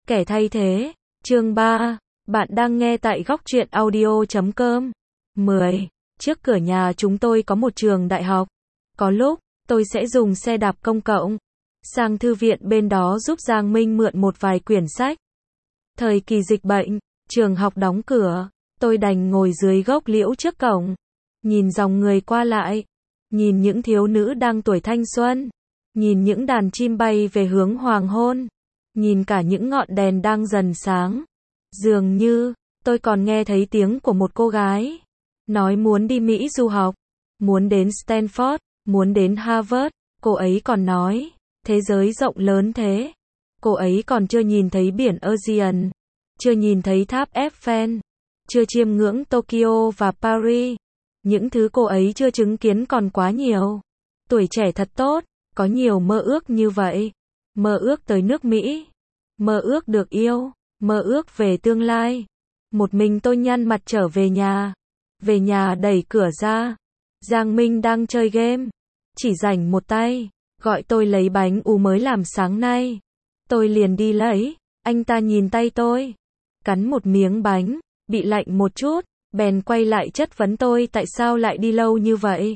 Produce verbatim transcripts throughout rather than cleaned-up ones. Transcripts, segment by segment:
Kẻ thay thế, chương ba, bạn đang nghe tại góc truyện audio chấm com. mười. Trước cửa nhà chúng tôi có một trường đại học. Có lúc, tôi sẽ dùng xe đạp công cộng sang thư viện bên đó giúp Giang Minh mượn một vài quyển sách. Thời kỳ dịch bệnh, trường học đóng cửa, tôi đành ngồi dưới gốc liễu trước cổng, nhìn dòng người qua lại, nhìn những thiếu nữ đang tuổi thanh xuân, nhìn những đàn chim bay về hướng hoàng hôn, nhìn cả những ngọn đèn đang dần sáng. Dường như, tôi còn nghe thấy tiếng của một cô gái, nói muốn đi Mỹ du học, muốn đến Stanford, muốn đến Harvard. Cô ấy còn nói, thế giới rộng lớn thế. Cô ấy còn chưa nhìn thấy biển Ocean, chưa nhìn thấy tháp Eiffel, chưa chiêm ngưỡng Tokyo và Paris. Những thứ cô ấy chưa chứng kiến còn quá nhiều. Tuổi trẻ thật tốt, có nhiều mơ ước như vậy. Mơ ước tới nước Mỹ, mơ ước được yêu, mơ ước về tương lai. Một mình tôi nhăn mặt trở về nhà. Về nhà đẩy cửa ra, Giang Minh đang chơi game, chỉ rảnh một tay, gọi tôi lấy bánh ú mới làm sáng nay. Tôi liền đi lấy, anh ta nhìn tay tôi, cắn một miếng bánh, bị lạnh một chút, bèn quay lại chất vấn tôi tại sao lại đi lâu như vậy.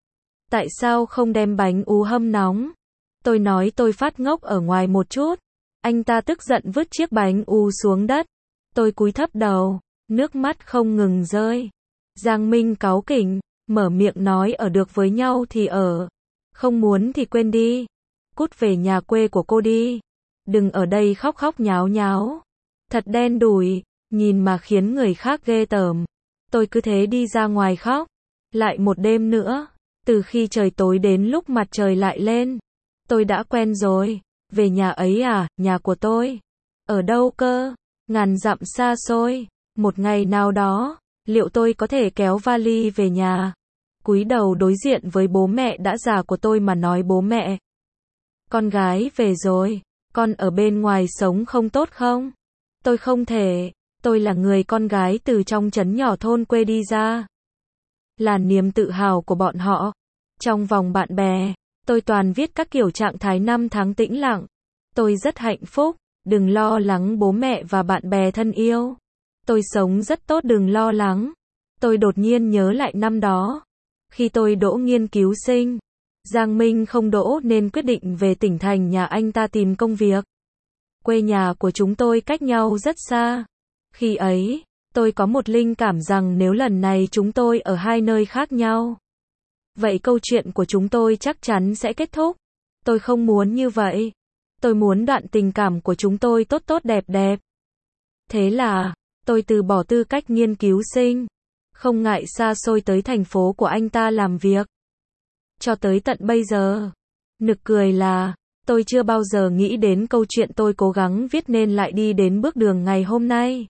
Tại sao không đem bánh ú hâm nóng? Tôi nói tôi phát ngốc ở ngoài một chút. Anh ta tức giận vứt chiếc bánh ú xuống đất. Tôi cúi thấp đầu, nước mắt không ngừng rơi. Giang Minh cáu kỉnh, mở miệng nói ở được với nhau thì ở, không muốn thì quên đi. Cút về nhà quê của cô đi. Đừng ở đây khóc khóc nháo nháo. Thật đen đủi, nhìn mà khiến người khác ghê tởm. Tôi cứ thế đi ra ngoài khóc. Lại một đêm nữa, từ khi trời tối đến lúc mặt trời lại lên. Tôi đã quen rồi. Về nhà ấy à, nhà của tôi. Ở đâu cơ? Ngàn dặm xa xôi. Một ngày nào đó, liệu tôi có thể kéo vali về nhà? Cúi đầu đối diện với bố mẹ đã già của tôi mà nói bố mẹ. Con gái về rồi, con ở bên ngoài sống không tốt không? Tôi không thể, tôi là người con gái từ trong trấn nhỏ thôn quê đi ra. Là niềm tự hào của bọn họ. Trong vòng bạn bè, tôi toàn viết các kiểu trạng thái năm tháng tĩnh lặng. Tôi rất hạnh phúc, đừng lo lắng bố mẹ và bạn bè thân yêu. Tôi sống rất tốt đừng lo lắng. Tôi đột nhiên nhớ lại năm đó. Khi tôi đỗ nghiên cứu sinh, Giang Minh không đỗ nên quyết định về tỉnh thành nhà anh ta tìm công việc. Quê nhà của chúng tôi cách nhau rất xa. Khi ấy, tôi có một linh cảm rằng nếu lần này chúng tôi ở hai nơi khác nhau, vậy câu chuyện của chúng tôi chắc chắn sẽ kết thúc. Tôi không muốn như vậy. Tôi muốn đoạn tình cảm của chúng tôi tốt tốt đẹp đẹp. Thế là, tôi từ bỏ tư cách nghiên cứu sinh, không ngại xa xôi tới thành phố của anh ta làm việc. Cho tới tận bây giờ, nực cười là, tôi chưa bao giờ nghĩ đến câu chuyện tôi cố gắng viết nên lại đi đến bước đường ngày hôm nay.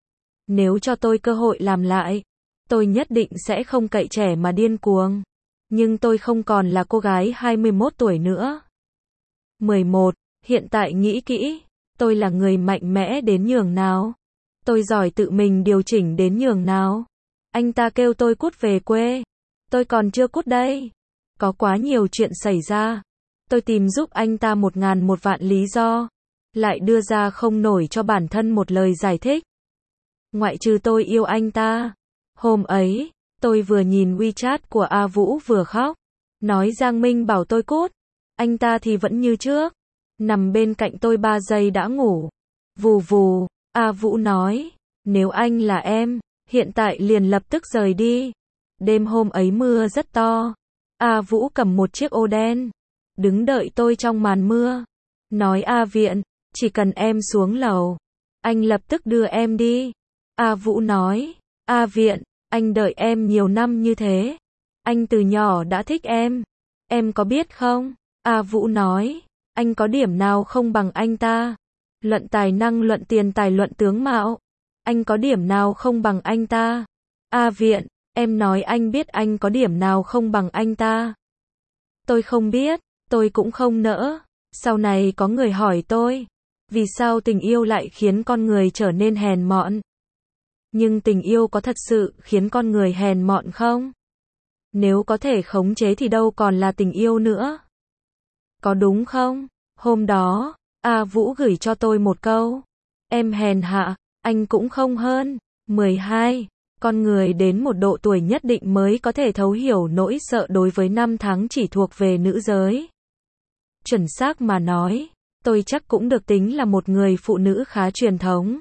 Nếu cho tôi cơ hội làm lại, tôi nhất định sẽ không cậy trẻ mà điên cuồng. Nhưng tôi không còn là cô gái hai mươi mốt tuổi nữa. mười một. Hiện tại nghĩ kỹ, tôi là người mạnh mẽ đến nhường nào. Tôi giỏi tự mình điều chỉnh đến nhường nào. Anh ta kêu tôi cút về quê. Tôi còn chưa cút đây. Có quá nhiều chuyện xảy ra. Tôi tìm giúp anh ta một ngàn một vạn lý do. Lại đưa ra không nổi cho bản thân một lời giải thích. Ngoại trừ tôi yêu anh ta. Hôm ấy, tôi vừa nhìn WeChat của A Vũ vừa khóc. Nói Giang Minh bảo tôi cút. Anh ta thì vẫn như trước. Nằm bên cạnh tôi ba giây đã ngủ. Vù vù, A Vũ nói. Nếu anh là em, hiện tại liền lập tức rời đi. Đêm hôm ấy mưa rất to. A Vũ cầm một chiếc ô đen. Đứng đợi tôi trong màn mưa. Nói A Viện, chỉ cần em xuống lầu, anh lập tức đưa em đi. A Vũ nói. A Viện, anh đợi em nhiều năm như thế. Anh từ nhỏ đã thích em. Em có biết không? A Vũ nói. Anh có điểm nào không bằng anh ta? Luận tài năng, luận tiền tài, luận tướng mạo. Anh có điểm nào không bằng anh ta? A Viện, em nói anh biết anh có điểm nào không bằng anh ta. Tôi không biết, tôi cũng không nỡ. Sau này có người hỏi tôi, vì sao tình yêu lại khiến con người trở nên hèn mọn? Nhưng tình yêu có thật sự khiến con người hèn mọn không? Nếu có thể khống chế thì đâu còn là tình yêu nữa. Có đúng không? Hôm đó, A Vũ gửi cho tôi một câu. Em hèn hạ, anh cũng không hơn. mười hai. Con người đến một độ tuổi nhất định mới có thể thấu hiểu nỗi sợ đối với năm tháng chỉ thuộc về nữ giới. Chuẩn xác mà nói, tôi chắc cũng được tính là một người phụ nữ khá truyền thống.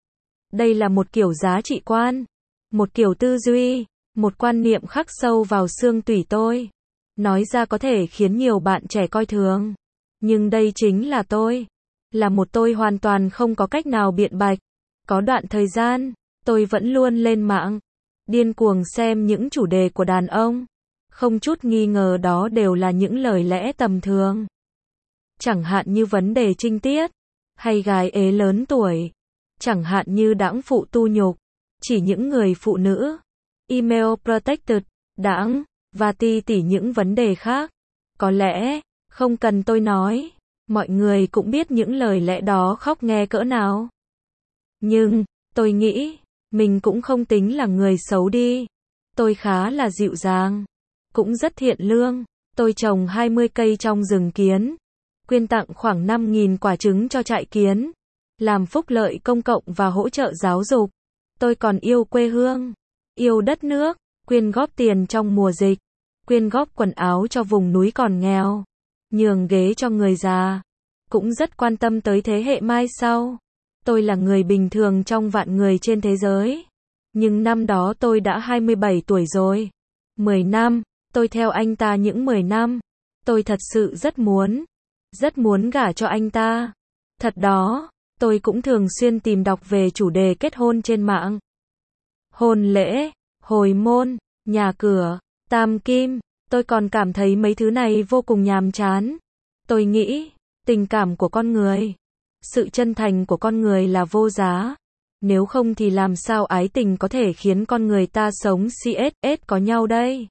Đây là một kiểu giá trị quan, một kiểu tư duy, một quan niệm khắc sâu vào xương tủy tôi. Nói ra có thể khiến nhiều bạn trẻ coi thường. Nhưng đây chính là tôi. Là một tôi hoàn toàn không có cách nào biện bạch. Có đoạn thời gian, tôi vẫn luôn lên mạng, điên cuồng xem những chủ đề của đàn ông. Không chút nghi ngờ đó đều là những lời lẽ tầm thường. Chẳng hạn như vấn đề trinh tiết, hay gái ế lớn tuổi. Chẳng hạn như đãng phụ tu nhục, chỉ những người phụ nữ. Email protected, đãng, và ti tỉ những vấn đề khác. Có lẽ, không cần tôi nói, mọi người cũng biết những lời lẽ đó khóc nghe cỡ nào. Nhưng, tôi nghĩ, mình cũng không tính là người xấu đi. Tôi khá là dịu dàng, cũng rất thiện lương. Tôi trồng hai mươi cây trong rừng kiến, quyên tặng khoảng năm nghìn quả trứng cho trại kiến, làm phúc lợi công cộng và hỗ trợ giáo dục. Tôi còn yêu quê hương, yêu đất nước, quyên góp tiền trong mùa dịch, quyên góp quần áo cho vùng núi còn nghèo, nhường ghế cho người già, cũng rất quan tâm tới thế hệ mai sau. Tôi là người bình thường trong vạn người trên thế giới. Nhưng năm đó tôi đã hai mươi bảy tuổi rồi. mười năm, tôi theo anh ta những mười năm. Tôi thật sự rất muốn, rất muốn gả cho anh ta. Thật đó, tôi cũng thường xuyên tìm đọc về chủ đề kết hôn trên mạng. Hôn lễ, hồi môn, nhà cửa, tam kim, tôi còn cảm thấy mấy thứ này vô cùng nhàm chán. Tôi nghĩ, tình cảm của con người, sự chân thành của con người là vô giá. Nếu không thì làm sao ái tình có thể khiến con người ta sống xê ét ét có nhau đây?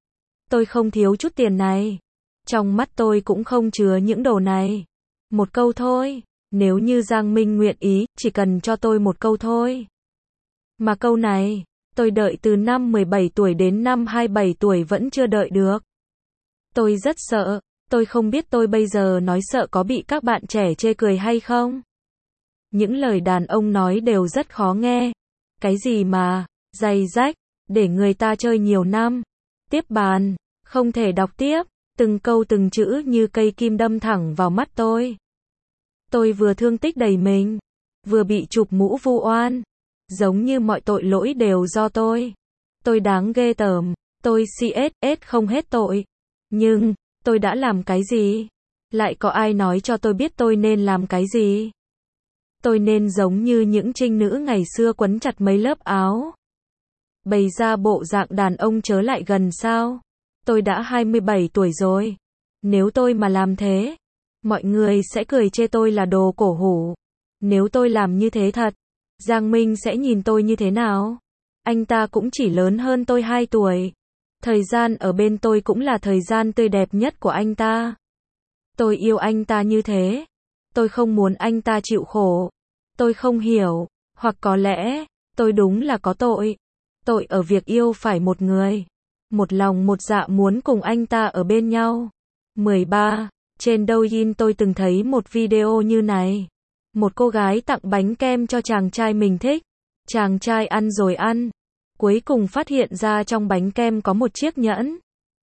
Tôi không thiếu chút tiền này. Trong mắt tôi cũng không chứa những đồ này. Một câu thôi, nếu như Giang Minh nguyện ý, chỉ cần cho tôi một câu thôi. Mà câu này, tôi đợi từ năm mười bảy tuổi đến năm hai mươi bảy tuổi vẫn chưa đợi được. Tôi rất sợ, tôi không biết tôi bây giờ nói sợ có bị các bạn trẻ chê cười hay không. Những lời đàn ông nói đều rất khó nghe. Cái gì mà, giày rách, để người ta chơi nhiều năm. Tiếp bàn, không thể đọc tiếp, từng câu từng chữ như cây kim đâm thẳng vào mắt tôi. Tôi vừa thương tích đầy mình, vừa bị chụp mũ vu oan. Giống như mọi tội lỗi đều do tôi. Tôi đáng ghê tởm, tôi xê ét ét không hết tội. Nhưng, tôi đã làm cái gì? Lại có ai nói cho tôi biết tôi nên làm cái gì? Tôi nên giống như những trinh nữ ngày xưa quấn chặt mấy lớp áo, bày ra bộ dạng đàn ông chớ lại gần sao? Tôi đã hai mươi bảy tuổi rồi. Nếu tôi mà làm thế, mọi người sẽ cười chê tôi là đồ cổ hủ. Nếu tôi làm như thế thật, Giang Minh sẽ nhìn tôi như thế nào? Anh ta cũng chỉ lớn hơn tôi hai tuổi. Thời gian ở bên tôi cũng là thời gian tươi đẹp nhất của anh ta. Tôi yêu anh ta như thế. Tôi không muốn anh ta chịu khổ. Tôi không hiểu, hoặc có lẽ, tôi đúng là có tội. Tội ở việc yêu phải một người. Một lòng một dạ muốn cùng anh ta ở bên nhau. mười ba. Trên Douyin tôi từng thấy một video như này. Một cô gái tặng bánh kem cho chàng trai mình thích. Chàng trai ăn rồi ăn. Cuối cùng phát hiện ra trong bánh kem có một chiếc nhẫn.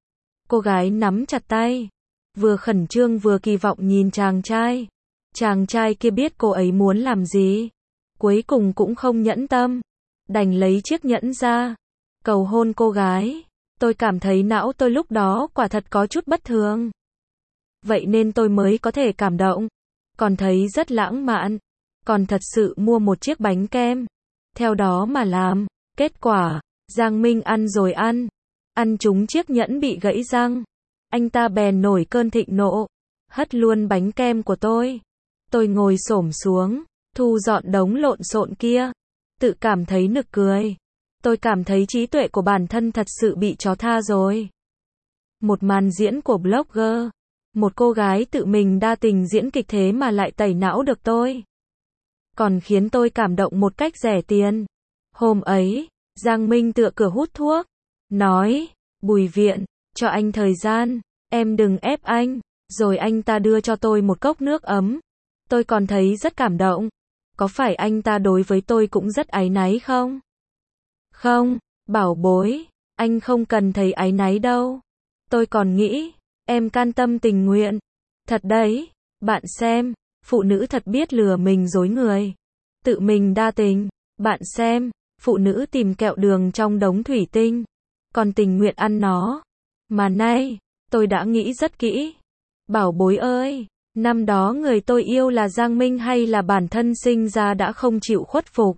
Cô gái nắm chặt tay. Vừa khẩn trương vừa kỳ vọng nhìn chàng trai. Chàng trai kia biết cô ấy muốn làm gì. Cuối cùng cũng không nhẫn tâm. Đành lấy chiếc nhẫn ra. Cầu hôn cô gái. Tôi cảm thấy não tôi lúc đó quả thật có chút bất thường. Vậy nên tôi mới có thể cảm động. Còn thấy rất lãng mạn. Còn thật sự mua một chiếc bánh kem. Theo đó mà làm. Kết quả, Giang Minh ăn rồi ăn. Ăn trúng chiếc nhẫn bị gãy răng. Anh ta bèn nổi cơn thịnh nộ. Hất luôn bánh kem của tôi. Tôi ngồi xổm xuống, thu dọn đống lộn xộn kia. Tự cảm thấy nực cười. Tôi cảm thấy trí tuệ của bản thân thật sự bị chó tha rồi. Một màn diễn của blogger. Một cô gái tự mình đa tình diễn kịch thế mà lại tẩy não được tôi. Còn khiến tôi cảm động một cách rẻ tiền. Hôm ấy, Giang Minh tựa cửa hút thuốc. Nói, Bùi Viện, cho anh thời gian, em đừng ép anh. Rồi anh ta đưa cho tôi một cốc nước ấm. Tôi còn thấy rất cảm động. Có phải anh ta đối với tôi cũng rất áy náy không? Không, bảo bối, anh không cần thấy áy náy đâu. Tôi còn nghĩ, em can tâm tình nguyện. Thật đấy, bạn xem, phụ nữ thật biết lừa mình dối người. Tự mình đa tình, bạn xem, phụ nữ tìm kẹo đường trong đống thủy tinh, còn tình nguyện ăn nó. Mà nay, tôi đã nghĩ rất kỹ. Bảo bối ơi, năm đó người tôi yêu là Giang Minh hay là bản thân sinh ra đã không chịu khuất phục.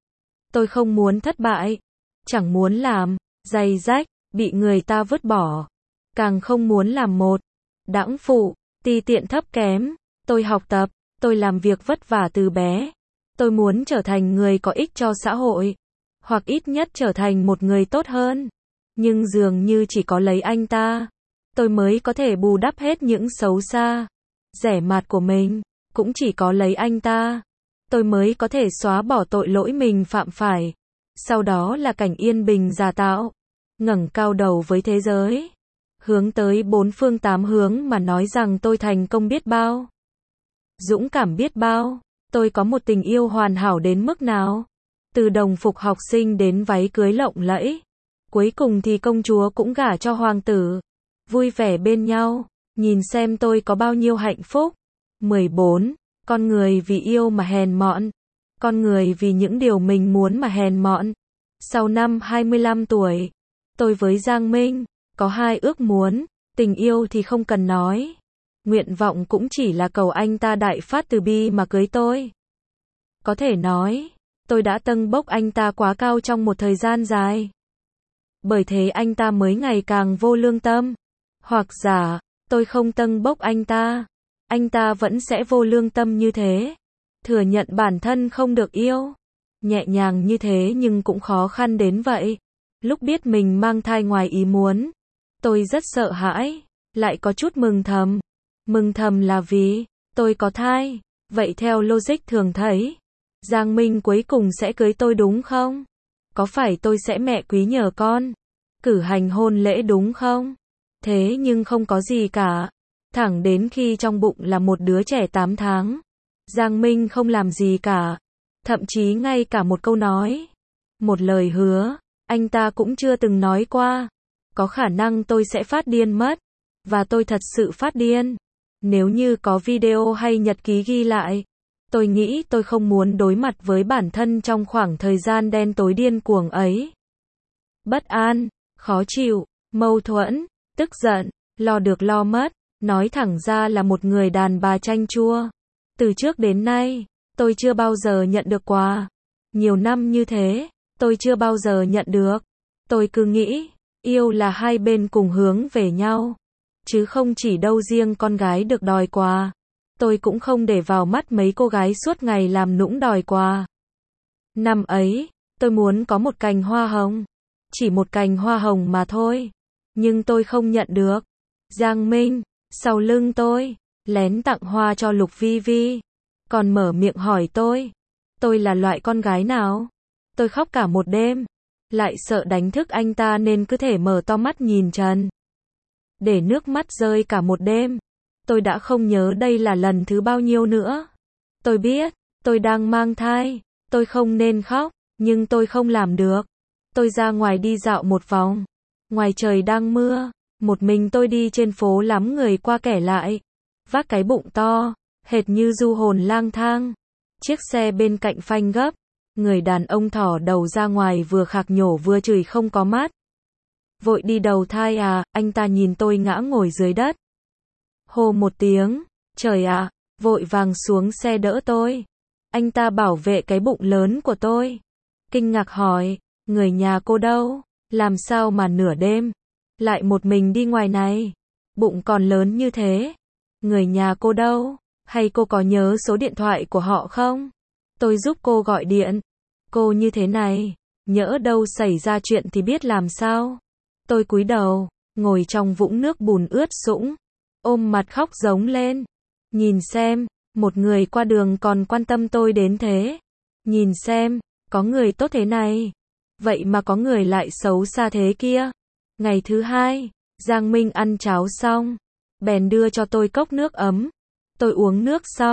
Tôi không muốn thất bại, chẳng muốn làm giày rách, bị người ta vứt bỏ, càng không muốn làm một đãng phụ, ti tiện thấp kém. Tôi học tập, tôi làm việc vất vả từ bé. Tôi muốn trở thành người có ích cho xã hội, hoặc ít nhất trở thành một người tốt hơn. Nhưng dường như chỉ có lấy anh ta, tôi mới có thể bù đắp hết những xấu xa, rẻ mạt của mình. Cũng chỉ có lấy anh ta, tôi mới có thể xóa bỏ tội lỗi mình phạm phải. Sau đó là cảnh yên bình giả tạo, ngẩng cao đầu với thế giới, hướng tới bốn phương tám hướng mà nói rằng tôi thành công biết bao, dũng cảm biết bao. Tôi có một tình yêu hoàn hảo đến mức nào? Từ đồng phục học sinh đến váy cưới lộng lẫy. Cuối cùng thì công chúa cũng gả cho hoàng tử. Vui vẻ bên nhau. Nhìn xem tôi có bao nhiêu hạnh phúc. mười bốn. Con người vì yêu mà hèn mọn. Con người vì những điều mình muốn mà hèn mọn. Sau năm hai mươi lăm tuổi, tôi với Giang Minh có hai ước muốn. Tình yêu thì không cần nói. Nguyện vọng cũng chỉ là cầu anh ta đại phát từ bi mà cưới tôi. Có thể nói, tôi đã tâng bốc anh ta quá cao trong một thời gian dài. Bởi thế anh ta mới ngày càng vô lương tâm. Hoặc giả, tôi không tâng bốc anh ta, anh ta vẫn sẽ vô lương tâm như thế. Thừa nhận bản thân không được yêu. Nhẹ nhàng như thế nhưng cũng khó khăn đến vậy. Lúc biết mình mang thai ngoài ý muốn, tôi rất sợ hãi, lại có chút mừng thầm. Mừng thầm là vì tôi có thai. Vậy theo logic thường thấy, Giang Minh cuối cùng sẽ cưới tôi đúng không? Có phải tôi sẽ mẹ quý nhờ con, cử hành hôn lễ đúng không? Thế nhưng không có gì cả. Thẳng đến khi trong bụng là một đứa trẻ tám tháng, Giang Minh không làm gì cả. Thậm chí ngay cả một câu nói, một lời hứa, anh ta cũng chưa từng nói qua. Có khả năng tôi sẽ phát điên mất. Và tôi thật sự phát điên. Nếu như có video hay nhật ký ghi lại, tôi nghĩ tôi không muốn đối mặt với bản thân trong khoảng thời gian đen tối điên cuồng ấy. Bất an, khó chịu, mâu thuẫn, tức giận, lo được lo mất, nói thẳng ra là một người đàn bà chanh chua. Từ trước đến nay, tôi chưa bao giờ nhận được quà. Nhiều năm như thế, tôi chưa bao giờ nhận được. Tôi cứ nghĩ, yêu là hai bên cùng hướng về nhau, chứ không chỉ đâu riêng con gái được đòi quà. Tôi cũng không để vào mắt mấy cô gái suốt ngày làm nũng đòi quà. Năm ấy, tôi muốn có một cành hoa hồng. Chỉ một cành hoa hồng mà thôi. Nhưng tôi không nhận được. Giang Minh, sau lưng tôi, lén tặng hoa cho Lục Vi Vi. Còn mở miệng hỏi tôi, tôi là loại con gái nào? Tôi khóc cả một đêm. Lại sợ đánh thức anh ta nên cứ thể mở to mắt nhìn trần. Để nước mắt rơi cả một đêm. Tôi đã không nhớ đây là lần thứ bao nhiêu nữa. Tôi biết, tôi đang mang thai. Tôi không nên khóc, nhưng tôi không làm được. Tôi ra ngoài đi dạo một vòng. Ngoài trời đang mưa, một mình tôi đi trên phố lắm người qua kẻ lại. Vác cái bụng to, hệt như du hồn lang thang. Chiếc xe bên cạnh phanh gấp. Người đàn ông thỏ đầu ra ngoài vừa khạc nhổ vừa chửi không có mắt. Vội đi đầu thai à? Anh ta nhìn tôi ngã ngồi dưới đất. Hô một tiếng, trời ạ, vội vàng xuống xe đỡ tôi. Anh ta bảo vệ cái bụng lớn của tôi. Kinh ngạc hỏi, người nhà cô đâu? Làm sao mà nửa đêm lại một mình đi ngoài này? Bụng còn lớn như thế. Người nhà cô đâu? Hay cô có nhớ số điện thoại của họ không? Tôi giúp cô gọi điện. Cô như thế này, nhỡ đâu xảy ra chuyện thì biết làm sao? Tôi cúi đầu, ngồi trong vũng nước bùn ướt sũng, ôm mặt khóc giống lên. Nhìn xem, một người qua đường còn quan tâm tôi đến thế. Nhìn xem, có người tốt thế này. Vậy mà có người lại xấu xa thế kia. Ngày thứ hai, Giang Minh ăn cháo xong, bèn đưa cho tôi cốc nước ấm. Tôi uống nước xong,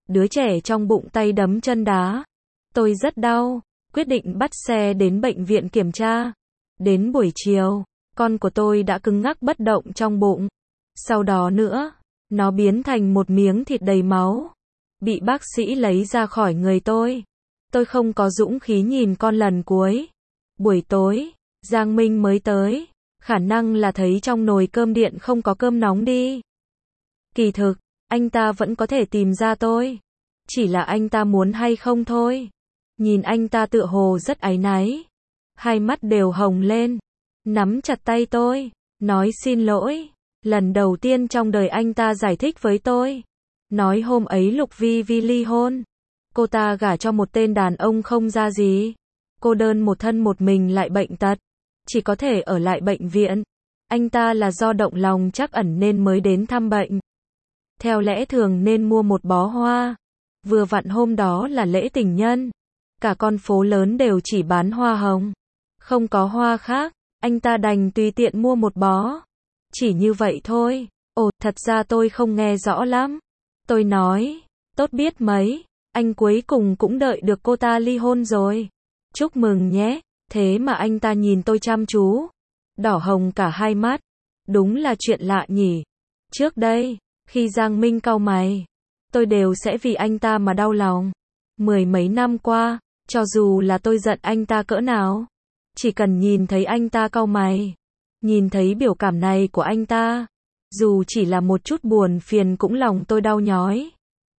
đứa trẻ trong bụng tay đấm chân đá. Tôi rất đau, quyết định bắt xe đến bệnh viện kiểm tra. Đến buổi chiều, con của tôi đã cứng ngắc bất động trong bụng. Sau đó nữa, nó biến thành một miếng thịt đầy máu, bị bác sĩ lấy ra khỏi người tôi. Tôi không có dũng khí nhìn con lần cuối. Buổi tối, Giang Minh mới tới, khả năng là thấy trong nồi cơm điện không có cơm nóng đi. Kỳ thực, anh ta vẫn có thể tìm ra tôi, chỉ là anh ta muốn hay không thôi. Nhìn anh ta tựa hồ rất áy náy, hai mắt đều hồng lên, nắm chặt tay tôi, nói xin lỗi. Lần đầu tiên trong đời anh ta giải thích với tôi, nói hôm ấy Lục Vi Vi ly hôn, cô ta gả cho một tên đàn ông không ra gì, cô đơn một thân một mình lại bệnh tật, chỉ có thể ở lại bệnh viện. Anh ta là do động lòng trắc ẩn nên mới đến thăm bệnh. Theo lẽ thường nên mua một bó hoa. Vừa vặn hôm đó là lễ tình nhân, cả con phố lớn đều chỉ bán hoa hồng, không có hoa khác, anh ta đành tùy tiện mua một bó. Chỉ như vậy thôi. Ồ, thật ra tôi không nghe rõ lắm. Tôi nói, tốt biết mấy, anh cuối cùng cũng đợi được cô ta ly hôn rồi. Chúc mừng nhé. Thế mà anh ta nhìn tôi chăm chú, đỏ hồng cả hai mắt. Đúng là chuyện lạ nhỉ. Trước đây, khi Giang Minh cau mày, tôi đều sẽ vì anh ta mà đau lòng. Mười mấy năm qua, cho dù là tôi giận anh ta cỡ nào, chỉ cần nhìn thấy anh ta cau mày, nhìn thấy biểu cảm này của anh ta, dù chỉ là một chút buồn phiền cũng lòng tôi đau nhói.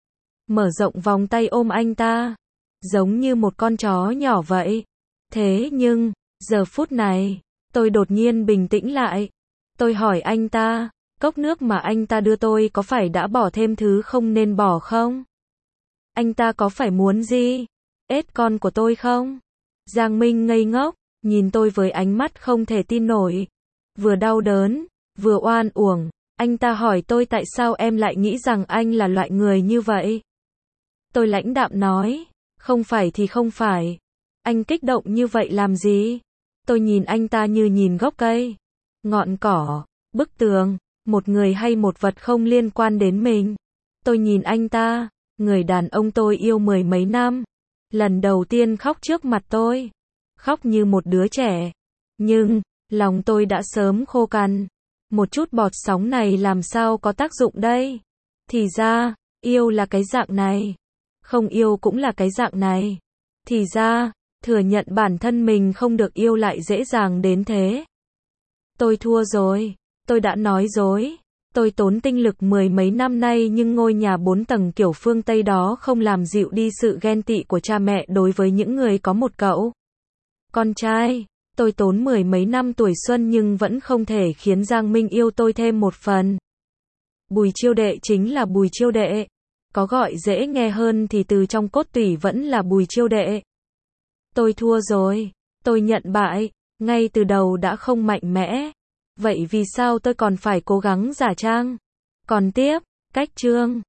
Mở rộng vòng tay ôm anh ta, giống như một con chó nhỏ vậy. Thế nhưng, giờ phút này, tôi đột nhiên bình tĩnh lại. Tôi hỏi anh ta, cốc nước mà anh ta đưa tôi có phải đã bỏ thêm thứ không nên bỏ không? Anh ta có phải muốn gì? Ết con của tôi không? Giang Minh ngây ngốc, nhìn tôi với ánh mắt không thể tin nổi. Vừa đau đớn, vừa oan uổng. Anh ta hỏi tôi tại sao em lại nghĩ rằng anh là loại người như vậy? Tôi lãnh đạm nói, không phải thì không phải. Anh kích động như vậy làm gì? Tôi nhìn anh ta như nhìn gốc cây, ngọn cỏ, bức tường, một người hay một vật không liên quan đến mình. Tôi nhìn anh ta, người đàn ông tôi yêu mười mấy năm, lần đầu tiên khóc trước mặt tôi, khóc như một đứa trẻ. Nhưng, lòng tôi đã sớm khô cằn. Một chút bọt sóng này làm sao có tác dụng đây? Thì ra, yêu là cái dạng này. Không yêu cũng là cái dạng này. Thì ra, thừa nhận bản thân mình không được yêu lại dễ dàng đến thế. Tôi thua rồi. Tôi đã nói dối. Tôi tốn tinh lực mười mấy năm nay nhưng ngôi nhà bốn tầng kiểu phương Tây đó không làm dịu đi sự ghen tị của cha mẹ đối với những người có một cậu con trai. Tôi tốn mười mấy năm tuổi xuân nhưng vẫn không thể khiến Giang Minh yêu tôi thêm một phần. Bùi Chiêu Đệ chính là Bùi Chiêu Đệ. Có gọi dễ nghe hơn thì từ trong cốt tủy vẫn là Bùi Chiêu Đệ. Tôi thua rồi. Tôi nhận bại. Ngay từ đầu đã không mạnh mẽ. Vậy vì sao tôi còn phải cố gắng giả trang? Còn tiếp, cách chương.